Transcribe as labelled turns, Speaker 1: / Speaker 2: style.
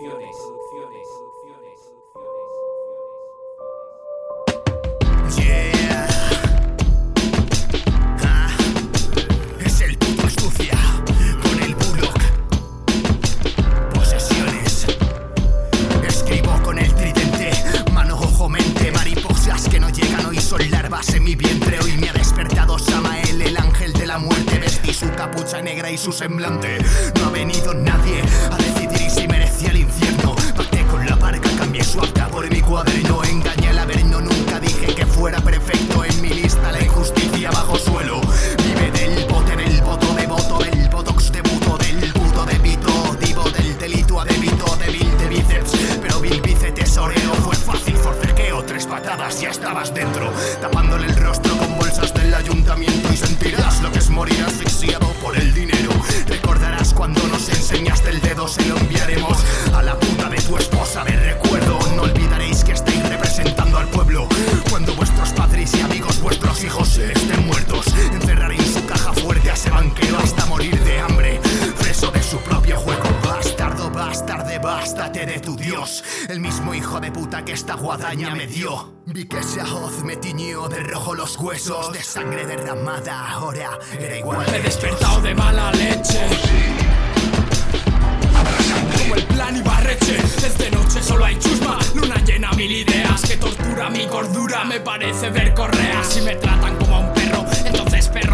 Speaker 1: Yeah. Es el puto Astucia con el Bullock. Posesiones. Escribo con el tridente, mano, ojo, mente. Mariposas que no llegan hoy son larvas en mi vientre. Hoy me ha despertado Samael, el ángel de la muerte. Vestí su capucha negra y su semblante. No ha venido nadie a decidir si merecía el infierno. Pacté con la parca, cambié su acta por mi cuaderno. Engañé al averno, nunca dije que fuera perfecto. En mi lista la injusticia bajo suelo. Vive del bote, del voto de voto, del botox de buto, del puto de pito. Divo del delito a débito, débil de bíceps. Pero Bill Bice tesoreo, fue fácil forcejeo. 3 patadas ya estabas dentro, tapándole el rostro con bolsas del ayuntamiento. Y sentirás lo que es morir asfixiado por el dinero. Recordarás cuando nos enseñaste el dedo, se lo enviaremos a la puta de tu esposa de recuerdo. No olvidaréis que estáis representando al pueblo. Cuando vuestros padres y amigos, vuestros hijos estén muertos, encerraré en su caja fuerte a ese banquero hasta morir de hambre, preso de su propio juego. Bastardo, bastarde, bástate de tu Dios, el mismo hijo de puta que esta guadaña me dio. Vi que esa hoz me tiñó de rojo los huesos, de sangre derramada, ahora era igual.
Speaker 2: Me he despertado de mala leche, como el plan Ibarreche. Desde noche solo hay chusma, luna llena, 1000 ideas que tortura mi cordura. Me parece ver correas y me tratan como a un perro, entonces perro